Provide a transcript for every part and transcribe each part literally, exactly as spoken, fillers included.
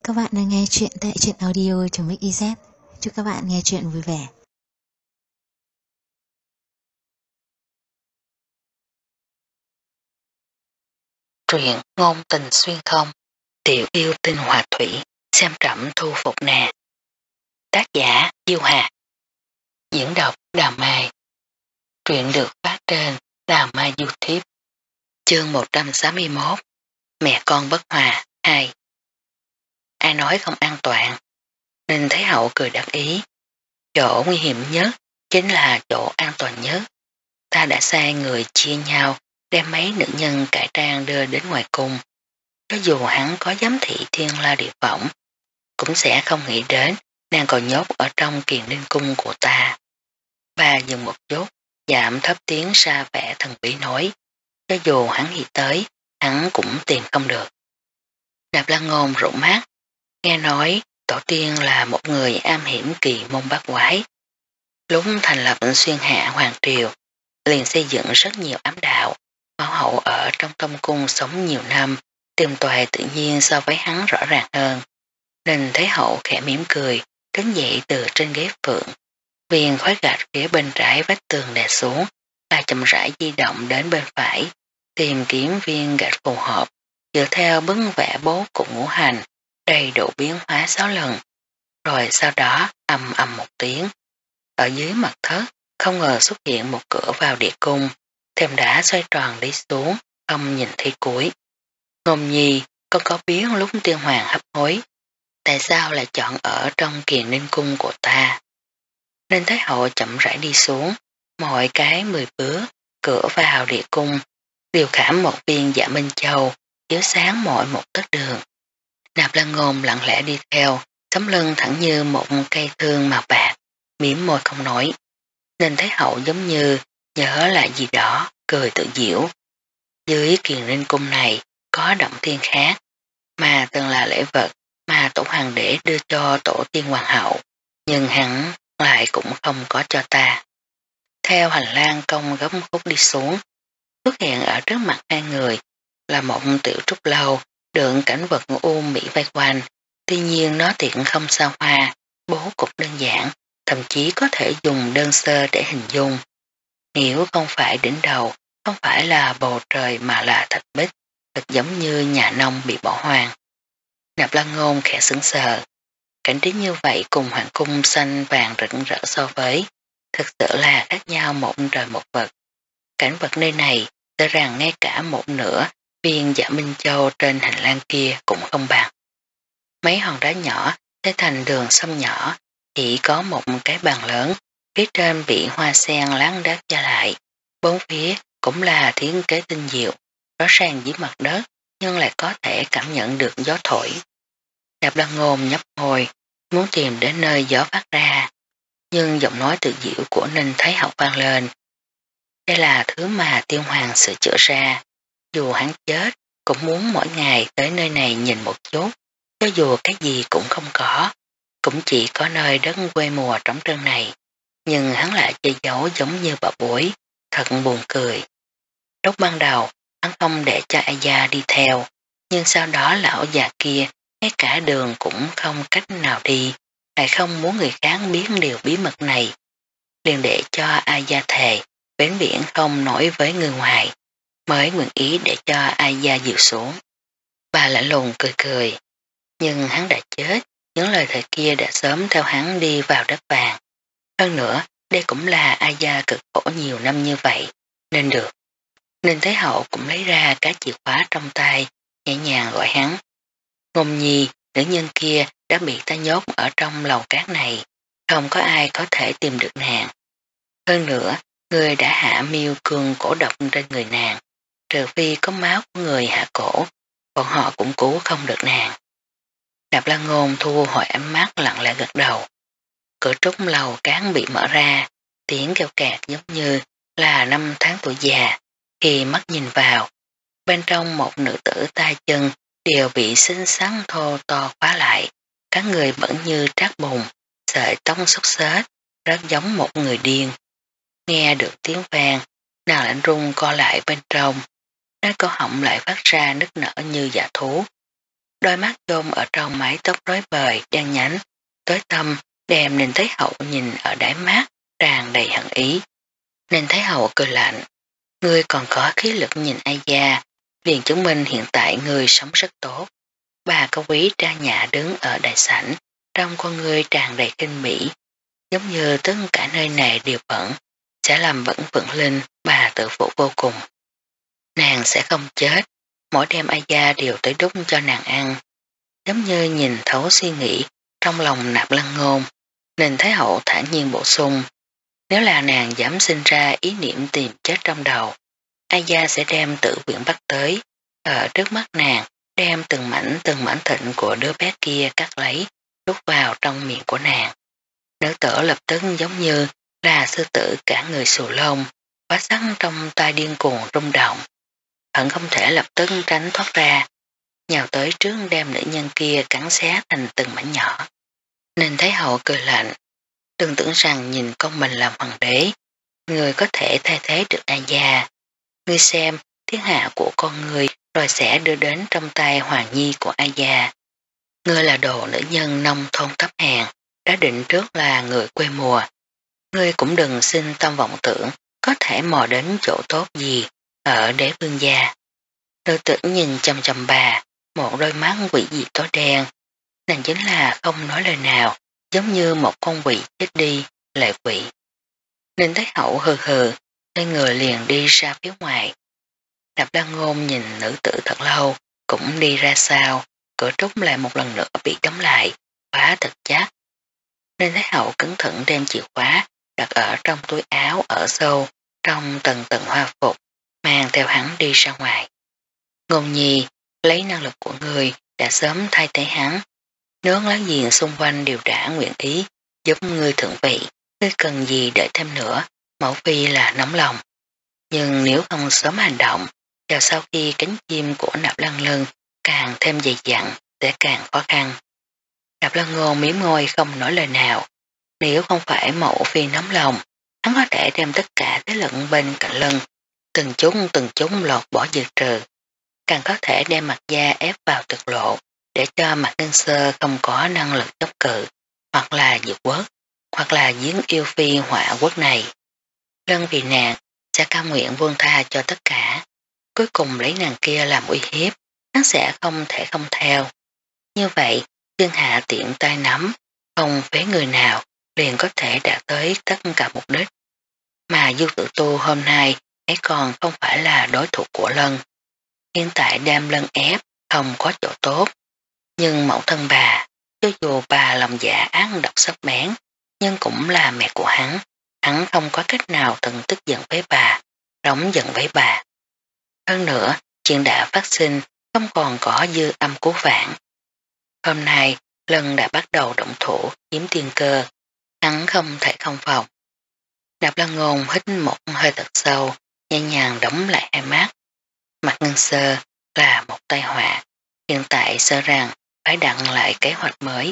các bạn đang nghe chuyện tại truyện audio.mix.iz. Chúc các bạn nghe chuyện vui vẻ. Truyện ngôn tình xuyên không, tiểu yêu tinh hòa thủy, xem trẫm thu phục nè. Tác giả Diêu Hà. Diễn đọc Đào Mai. Truyện được phát trên Đào Mai YouTube. Chương một trăm sáu mươi mốt. Mẹ con bất hòa hai. Ai nói không an toàn? Ninh Thái Hậu cười đắc ý. Chỗ nguy hiểm nhất chính là chỗ an toàn nhất. Ta đã sai người chia nhau đem mấy nữ nhân cải trang đưa đến ngoài cung. Cho dù hắn có giám thị thiên la địa võng, cũng sẽ không nghĩ đến nàng còn nhốt ở trong kiền ninh cung của ta. Bà dừng một chút, giảm thấp tiếng xa vẻ thần bí nói, cho dù hắn nghĩ tới, hắn cũng tìm không được. Nạp Lan Ngôn rụng mắt, nghe nói tổ tiên là một người am hiểm kỳ môn bát quái. Lúc thành lập xuyên hạ hoàng triều, liền xây dựng rất nhiều ám đạo, mẫu hậu ở trong tông cung sống nhiều năm, tìm tòi tự nhiên so với hắn rõ ràng hơn. Nên Thái Hậu khẽ mỉm cười, đứng dậy từ trên ghế phượng. Viên khói gạch phía bên trái vách tường đè xuống, là chậm rãi di động đến bên phải, tìm kiếm viên gạch phù hợp, dựa theo bức vẽ bố cục ngũ hành, đầy đủ biến hóa sáu lần. Rồi sau đó ầm ầm một tiếng. Ở dưới mặt thất, không ngờ xuất hiện một cửa vào địa cung, thềm đá xoay tròn đi xuống, không nhìn thấy cuối. Ngôn Nhi, con có biết lúc tiên hoàng hấp hối, tại sao lại chọn ở trong kiền ninh cung của ta? Nên Thái Hậu chậm rãi đi xuống, mọi cái mười bước, cửa vào địa cung, điều khảm một viên dạ Minh Châu, chiếu sáng mọi một tấc đường. Nạp Lan Ngôn lặng lẽ đi theo, tấm lưng thẳng như một cây thương màu bạc, mỉm môi không nói. Nên Thái Hậu giống như nhớ lại gì đó, cười tự giễu. Dưới kiền ninh cung này có động thiên khác, mà từng là lễ vật mà tổ hoàng đế đưa cho tổ tiên hoàng hậu, nhưng hắn lại cũng không có cho ta. Theo hành lang cong gấp khúc đi xuống, xuất hiện ở trước mặt hai người là một tiểu trúc lâu đựng cảnh vật u mỹ vây quanh, tuy nhiên nó tiện không sao hoa, bố cục đơn giản, thậm chí có thể dùng đơn sơ để hình dung. Nếu không phải đỉnh đầu, không phải là bầu trời mà là thạch bích, thật giống như nhà nông bị bỏ hoang. Nạp Lan Ngôn khẽ sững sờ. Cảnh trí như vậy cùng hoàng cung xanh vàng rực rỡ so với, thực sự là khác nhau một trời một vật. Cảnh vật nơi này, sợ rằng ngay cả một nửa viên dạ Minh Châu trên hành lang kia cũng không bằng. Mấy hòn đá nhỏ thế thành đường sông nhỏ, chỉ có một cái bàn lớn, phía trên bị hoa sen láng đác che lại, bốn phía cũng là thiết kế tinh diệu, rõ ràng dưới mặt đất nhưng lại có thể cảm nhận được gió thổi. Nạp Lan Ngôn nhấp môi, muốn tìm đến nơi gió phát ra, nhưng giọng nói tự diệu của Ninh Thái Hậu vang lên. Đây là thứ mà tiên hoàng sửa chữa ra, dù hắn chết cũng muốn mỗi ngày tới nơi này nhìn một chút, cho dù cái gì cũng không có, cũng chỉ có nơi đất quê mùa trống trơn này, nhưng hắn lại che giấu giống như bảo bối, thật buồn cười. Lúc ban đầu, hắn không để cho ai gia đi theo, nhưng sau đó lão già kia ngay cả đường cũng không cách nào đi, lại không muốn người khác biết điều bí mật này. Liền để cho ai gia thề, bến biển không nói với người ngoài, mới nguyện ý để cho ai gia dịu xuống. Bà lạnh lùng cười cười, nhưng hắn đã chết, những lời thề kia đã sớm theo hắn đi vào đất vàng. Hơn nữa, đây cũng là ai gia cực khổ nhiều năm như vậy, nên được. Nên Thái Hậu cũng lấy ra cái chìa khóa trong tay, nhẹ nhàng gọi hắn. Ngôn Nhi, nữ nhân kia đã bị ta nhốt ở trong lầu cát này, không có ai có thể tìm được nàng. Hơn nữa, người đã hạ miêu cương cổ độc trên người nàng, trừ phi có máu của người hạ cổ, bọn họ cũng cứu không được nàng. Nạp Lan Ngôn thu hồi ánh mắt lặng lẽ gật đầu. Cửa trúc lầu cát bị mở ra, tiếng kêu kẹt giống như là năm tháng tuổi già. Khi mắt nhìn vào, bên trong một nữ tử tay chân đều bị xinh xắn thô to khóa lại, các người bẩn như trát bùn, sợi tóc xốc xếch, rất giống một người điên. Nghe được tiếng vang, nàng lạnh run co lại bên trong, nơi cổ họng lại phát ra nức nở như dạ thú. đôi mắt chôn ở trong mái tóc rối bời đen nhánh, tối tăm, đem Ninh Thái Hậu nhìn ở đáy mắt, tràn đầy hận ý. Ninh Thái Hậu cười lạnh, ngươi còn có khí lực nhìn ai gia, liền chứng minh hiện tại ngươi sống rất tốt. Bà cao quý trang nhã đứng ở đại sảnh, trong con ngươi tràn đầy kinh bỉ, giống như tất cả nơi này đều bẩn, sẽ làm vẫn vững linh, bà tự phụ vô cùng. Nàng sẽ không chết, mỗi đêm ai gia đều tới đút cho nàng ăn, giống như nhìn thấu suy nghĩ trong lòng Nạp Lăng Ngôn. Ninh Thái Hậu thản nhiên bổ sung, nếu là nàng dám sinh ra ý niệm tìm chết trong đầu, ai gia sẽ đem Tử Viễn bắt tới, ở trước mắt nàng đem từng mảnh từng mảnh thịnh của đứa bé kia cắt lấy, đút vào trong miệng của nàng. Nữ tử lập tức giống như là sư tử cả người xù lông, quá sắc trong tai điên cuồng rung động. Hận không thể lập tức tránh thoát ra, nhào tới trước đem nữ nhân kia cắn xé thành từng mảnh nhỏ. Nên Thái Hậu cười lạnh, đừng tưởng rằng nhìn con mình làm hoàng đế, người có thể thay thế được ai gia. Ngươi xem, thiên hạ của con người rồi sẽ đưa đến trong tay hoàng nhi của ai gia. Ngươi là đồ nữ nhân nông thôn thấp hèn, đã định trước là người quê mùa. Ngươi cũng đừng xin tâm vọng tưởng có thể mò đến chỗ tốt gì ở đế vương gia. Nữ tử nhìn chầm chầm bà, một đôi mắt quỷ dị tối đen. Nàng chính là không nói lời nào, giống như một con quỷ chết đi, lệ quỷ. Ninh Thái Hậu hừ hừ, xoay người liền đi ra phía ngoài. Nạp Lăng Ngôn nhìn nữ tử thật lâu, cũng đi ra sau, cửa trúc lại một lần nữa bị đóng lại, khóa thật chắc. Ninh Thái Hậu cẩn thận đem chìa khóa đặt ở trong túi áo ở sâu, trong tầng tầng hoa phục, mang theo hắn đi ra ngoài. Ngôn Nhi, lấy năng lực của người đã sớm thay thế hắn. Nếu láng giềng xung quanh đều đã nguyện ý giúp ngươi thượng vị, ngươi cần gì đợi thêm nữa, mẫu phi là nóng lòng. Nhưng nếu không sớm hành động, vào sau khi cánh chim của Nạp Lăng Lân càng thêm dày dặn sẽ càng khó khăn. Nạp Lăng Ngôn miếm môi không nói lời nào. Nếu không phải mẫu phi nóng lòng, hắn có thể đem tất cả thế lực bên cạnh Lân từng chút từng chút lột bỏ diệt trừ, càng có thể đem Mạc Gia ép vào thực lộ để cho Mạc Ngân Sơ không có năng lực chống cự, hoặc là diệt quốc, hoặc là giếng yêu phi họa quốc này. Lân vì nàng sẽ cam nguyện buông tha cho tất cả, cuối cùng lấy nàng kia làm uy hiếp, hắn sẽ không thể không theo. Như vậy, thiên hạ tiện tay nắm, không phế người nào liền có thể đạt tới tất cả mục đích. Mà Du Tử Tu hôm nay ấy còn không phải là đối thủ của Lân. Hiện tại đem Lân ép không có chỗ tốt, nhưng mẫu thân bà, cho dù bà lòng dạ ác độc sắc bén, nhưng cũng là mẹ của hắn, hắn không có cách nào từng tức giận với bà, đóng giận với bà. Hơn nữa, chuyện đã phát sinh không còn có dư âm cứu vãn. Hôm nay, Lân đã bắt đầu động thủ chiếm tiên cơ, hắn không thể không phòng. Nạp Lăng Ngôn hít một hơi thật sâu, nhẹ nhàng đóng lại hai mắt. Mạc Ngân Sơ là một tai họa, hiện tại sợ rằng phải đặt lại kế hoạch mới.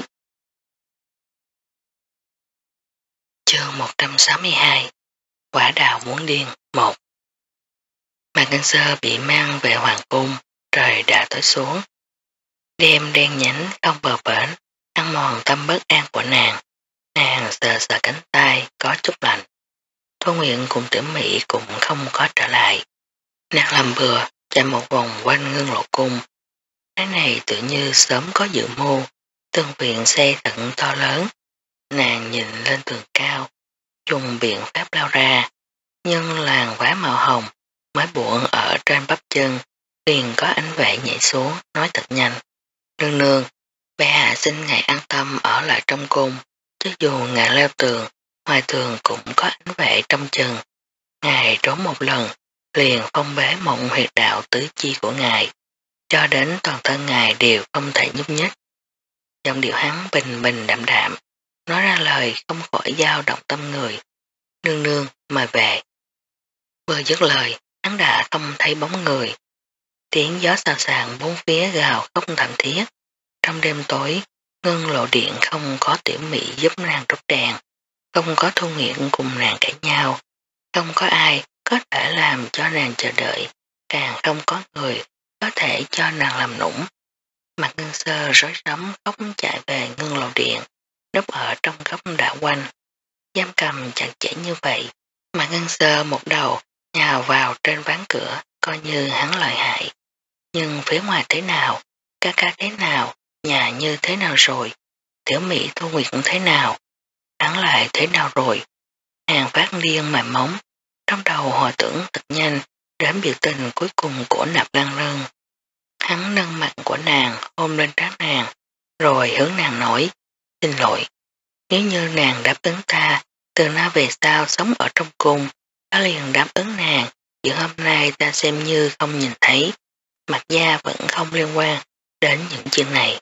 Chương một trăm sáu mươi hai Quả đào muốn điên một. Mạc Ngân Sơ bị mang về hoàng cung, trời đã tối xuống. Đêm đen nhánh không bờ bến, ăn mòn tâm bất an của nàng. Nàng sờ sờ cánh tay có chút lạnh. Thu Nguyện cùng Tiểu Mỹ cũng không có trở lại. Nàng làm bừa chạy một vòng quanh Ngưng Lộ Cung. Cái này tự như sớm có dự mưu, tường viện xây thận to lớn. Nàng nhìn lên tường cao, dùng biện pháp lao ra, nhưng làn quá màu hồng mới buộn ở trên bắp chân, liền có ánh vệ nhảy xuống nói thật nhanh. Nương nương, bệ hạ xin ngài an tâm ở lại trong cung, chứ dù ngài leo tường, ngoài tường cũng có ánh vệ trong chừng. Ngài trốn một lần, liền phong bế mộng huyệt đạo tứ chi của ngài, cho đến toàn thân ngài đều không thể nhúc nhích. Giọng điệu hắn bình bình đạm đạm, nói ra lời không khỏi dao động tâm người. Nương nương, mời về. Vừa dứt lời, hắn đã không thấy bóng người. Tiếng gió xào xàng bốn phía gào khóc thảm thiết. Trong đêm tối, Ngân Lộ Điện không có Tiểu Mỹ giúp nàng rút đèn, không có Thu Nguyện cùng nàng cãi nhau, không có ai có thể làm cho nàng chờ đợi, càng không có người có thể cho nàng làm nũng. Mặt Ngân Sơ rối rắm khóc chạy về ngưng lầu điện, núp ở trong góc đạo quanh. Giam cầm chặt chẽ như vậy, mà Ngân Sơ một đầu nhào vào trên ván cửa, coi như hắn lợi hại. Nhưng phía ngoài thế nào, ca ca thế nào, nhà như thế nào rồi, tiểu Mỹ Thu Nguyệt thế nào, hắn lại thế nào rồi. Hàng phát điên mà móng, trong đầu hồi tưởng thật nhanh đến biểu tình cuối cùng của Nạp Lan Lân. Hắn nâng mặt của nàng ôm lên trán nàng, rồi hướng nàng nói, xin lỗi, nếu như nàng đáp ứng ta, từ nay về sau sống ở trong cung, ta liền đáp ứng nàng, giữa hôm nay ta xem như không nhìn thấy, Mặt Gia vẫn không liên quan đến những chuyện này.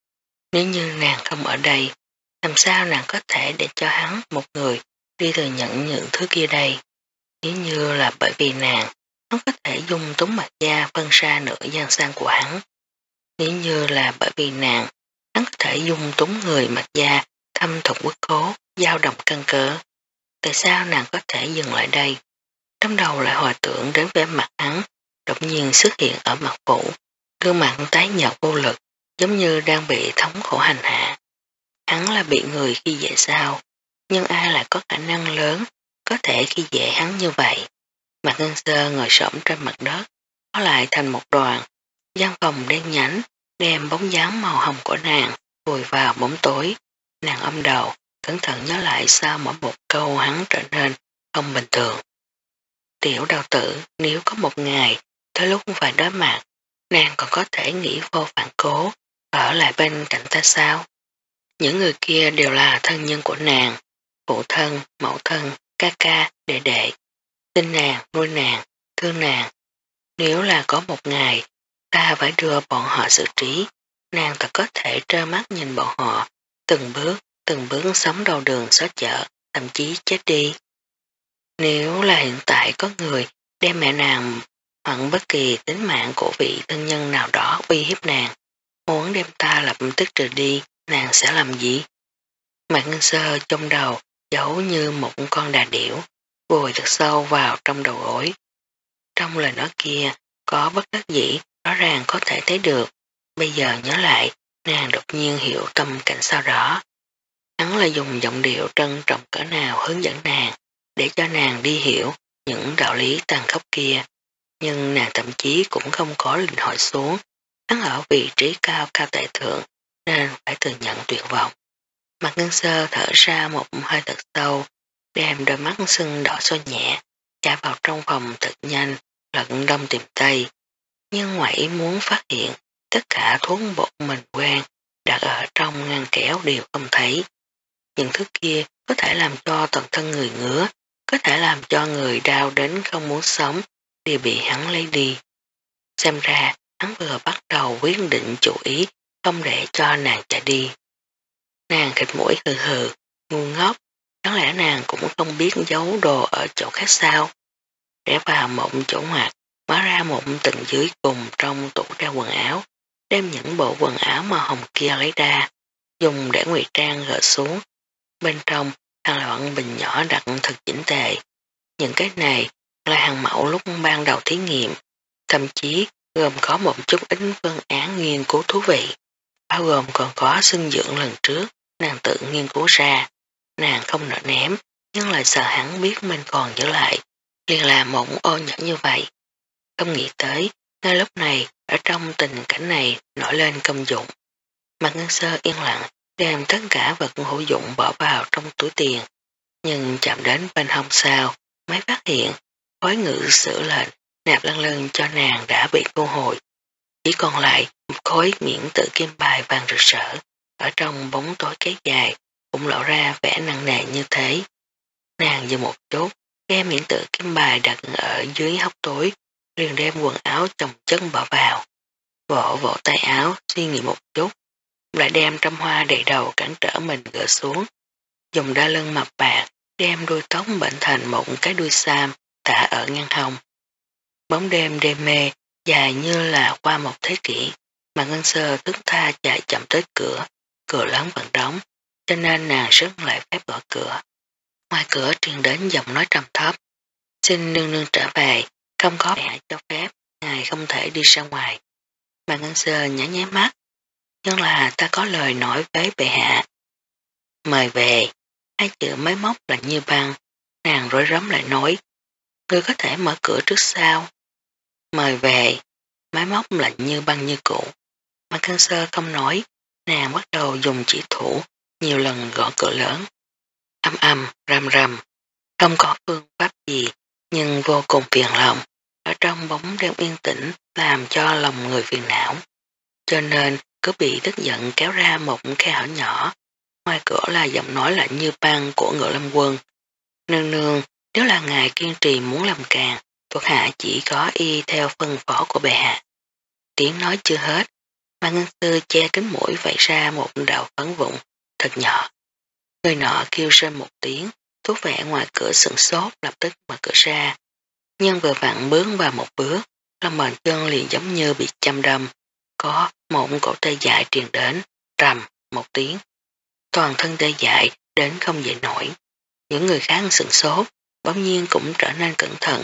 Nếu như nàng không ở đây, làm sao nàng có thể để cho hắn một người đi thừa nhận những thứ kia đây? Nếu như là bởi vì nàng, hắn có thể dùng túng Mặt Gia phân ra nửa gian sang của hắn. Nếu như là bởi vì nàng, hắn có thể dùng túng người Mặt Gia thâm thục quốc cố, dao động căn cớ. Tại sao nàng có thể dừng lại đây? Trong đầu lại hồi tưởng đến vẻ mặt hắn, đột nhiên xuất hiện ở mặt phủ, gương mặt tái nhợt vô lực, giống như đang bị thống khổ hành hạ. Hắn là bị người khi dễ sao, nhưng ai lại có khả năng lớn, có thể khi dễ hắn như vậy. Mặt Ngân Sơ ngồi xổm trên mặt đất, nó lại thành một đoàn, gian phòng đen nhánh, đem bóng dáng màu hồng của nàng vùi vào bóng tối. Nàng ôm đầu, cẩn thận nhớ lại sao mỗi một câu hắn trở nên không bình thường. Tiểu đào tử, nếu có một ngày, tới lúc phải đối mặt, nàng còn có thể nghĩ vô phản cố, ở lại bên cạnh ta sao? Những người kia đều là thân nhân của nàng, phụ thân, mẫu thân, ca ca, đệ đệ. Tin nàng, nuôi nàng, thương nàng. Nếu là có một ngày, ta phải đưa bọn họ xử trí, nàng thật có thể trơ mắt nhìn bọn họ, từng bước, từng bước sống đầu đường xó chợ, thậm chí chết đi. Nếu là hiện tại có người đem mẹ nàng hoặc bất kỳ tính mạng của vị thân nhân nào đó uy hiếp nàng, muốn đem ta lập tức trừ đi, nàng sẽ làm gì? Mặt Ngân Sơ trong đầu giấu như một con đà điểu, vùi thật sâu vào trong đầu gối. Trong lời nói kia có bất đắc dĩ, rõ ràng có thể thấy được. Bây giờ nhớ lại, nàng đột nhiên hiểu tâm cảnh sau đó. Hắn là dùng giọng điệu trân trọng cỡ nào hướng dẫn nàng, để cho nàng đi hiểu những đạo lý tàn khốc kia. Nhưng nàng thậm chí cũng không có linh hội xuống. Hắn ở vị trí cao cao tại thượng, nên phải thừa nhận tuyệt vọng. Mặt Ngân Sơ thở ra một hơi thật sâu, đem đôi mắt sưng đỏ sôi nhẹ, chạy vào trong phòng thật nhanh, lận đông tìm tây. Nhưng ngoại ý muốn phát hiện, tất cả thuốc bột mình quen, đặt ở trong ngăn kéo đều không thấy. Những thứ kia có thể làm cho toàn thân người ngứa, có thể làm cho người đau đến không muốn sống, đều bị hắn lấy đi. Xem ra, hắn vừa bắt đầu quyết định chủ ý, không để cho nàng chạy đi. Nàng khịt mũi hừ hừ, ngu ngốc, đáng lẽ nàng cũng không biết giấu đồ ở chỗ khác sao. Để vào một chỗ ngoặt, mở ra một tầng dưới cùng trong tủ đeo quần áo, đem những bộ quần áo màu hồng kia lấy ra, dùng để ngụy trang gỡ xuống. Bên trong, hàng loạn bình nhỏ đặt thật chỉnh tề. Những cái này là hàng mẫu lúc ban đầu thí nghiệm, thậm chí gồm có một chút ít phương án nghiên cứu thú vị, bao gồm còn có sinh dưỡng lần trước, nàng tự nghiên cứu ra. Nàng không nỡ ném, nhưng lại sợ hắn biết mình còn giữ lại, liền làm một ô nhỏ như vậy. Không nghĩ tới, ngay lúc này, ở trong tình cảnh này nổi lên công dụng. Mặt Ngân Sơ yên lặng, đem tất cả vật hữu dụng bỏ vào trong túi tiền, nhưng chạm đến bên hông sao, mới phát hiện, khối ngự sử lệnh, Nạp Lan Lân cho nàng đã bị thu hồi. Chỉ còn lại một khối miễn tự kim bài vàng rực rỡ, ở trong bóng tối kéo dài, cũng lộ ra vẻ nặng nề như thế. Nàng dừng một chút, đem miễn tự kim bài đặt ở dưới hốc tối, liền đem quần áo chồng chân bỏ vào. Vỗ vỗ tay áo, suy nghĩ một chút, lại đem trăm hoa đầy đầu cản trở mình gỡ xuống. Dùng đa lưng mập bạc, đem đuôi tóc bệnh thành một cái đuôi sam, thả ở ngăn hông. Bóng đêm đêm mê, dài như là qua một thế kỷ, mà Ngân Sơ tức tha chạy chậm tới cửa, cửa lớn vẫn đóng, cho nên nàng sức lại phép gõ cửa. Ngoài cửa truyền đến giọng nói trầm thấp, xin nương nương trở về, không có hạ cho phép, ngài không thể đi ra ngoài. Mà Ngân Sơ nhảy nháy mắt, nhưng là ta có lời nói với bệ hạ. Mời về, hai chữ máy móc lạnh như băng, nàng rối rắm lại nói, ngươi có thể mở cửa trước sau. Mời về, máy móc lạnh như băng như cũ. Mà Căn Sơ không nói, nàng bắt đầu dùng chỉ thủ, nhiều lần gõ cửa lớn. Âm âm, rầm rầm, không có phương pháp gì, nhưng vô cùng phiền lòng. Ở trong bóng đêm yên tĩnh làm cho lòng người phiền não. Cho nên cứ bị tức giận kéo ra một khe hở nhỏ. Ngoài cửa là giọng nói lạnh như băng của Ngự Lâm Quân. Nương nương, nếu là ngài kiên trì muốn làm càng, thuộc hạ chỉ có y theo phân phó của bệ hạ. Tiếng nói chưa hết, mà Ngân Sư che kính mũi vẩy ra một đạo phấn vụn thật nhỏ. Người nọ kêu rên một tiếng, thú vẻ ngoài cửa sửng sốt lập tức mở cửa ra. Nhưng vừa vặn bước vào một bước, lòng bàn chân liền giống như bị châm đâm, có một cổ tay dài truyền đến, rầm một tiếng. Toàn thân tê dại đến không dậy nổi. Những người khác sửng sốt, bỗng nhiên cũng trở nên cẩn thận.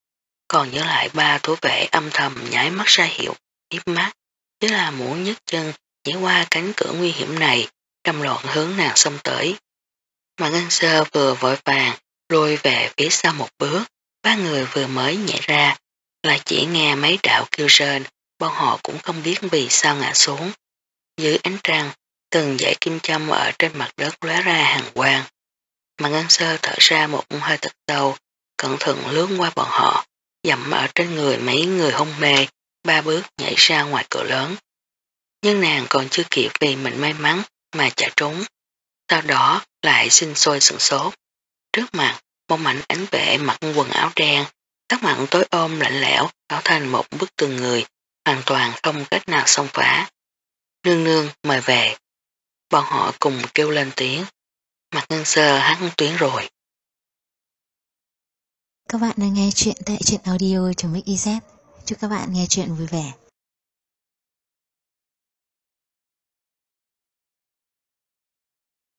Còn nhớ lại ba thú vệ âm thầm nháy mắt ra hiệu, hiếp mắt, chứ là muốn nhấc chân nhảy qua cánh cửa nguy hiểm này, trăm loạn hướng nàng xông tới. Mà Ngân Sơ vừa vội vàng, lùi về phía sau một bước, ba người vừa mới nhảy ra, lại chỉ nghe mấy đạo kêu rên, bọn họ cũng không biết vì sao ngã xuống. Dưới ánh trăng, từng dãy kim châm ở trên mặt đất lóe ra hàng quang. Mà Ngân Sơ thở ra một hơi thật sâu, cẩn thận lướt qua bọn họ, dậm ở trên người mấy người hôn mê, ba bước nhảy ra ngoài cửa lớn. Nhưng nàng còn chưa kịp vì mình may mắn mà chạy trốn. Sau đó lại sinh sôi sửng sốt. Trước mặt, một mảnh ánh vệ mặc quần áo đen, sắc mặt tối ôm lạnh lẽo tạo thành một bức tường người, hoàn toàn không cách nào xông phá. Nương nương mời về. Bọn họ cùng kêu lên tiếng. Mặt Ngân Sơ hắn tuyến rồi. Các bạn đang nghe chuyện tại truyện audio.mix.iz. Chúc các bạn nghe chuyện vui vẻ.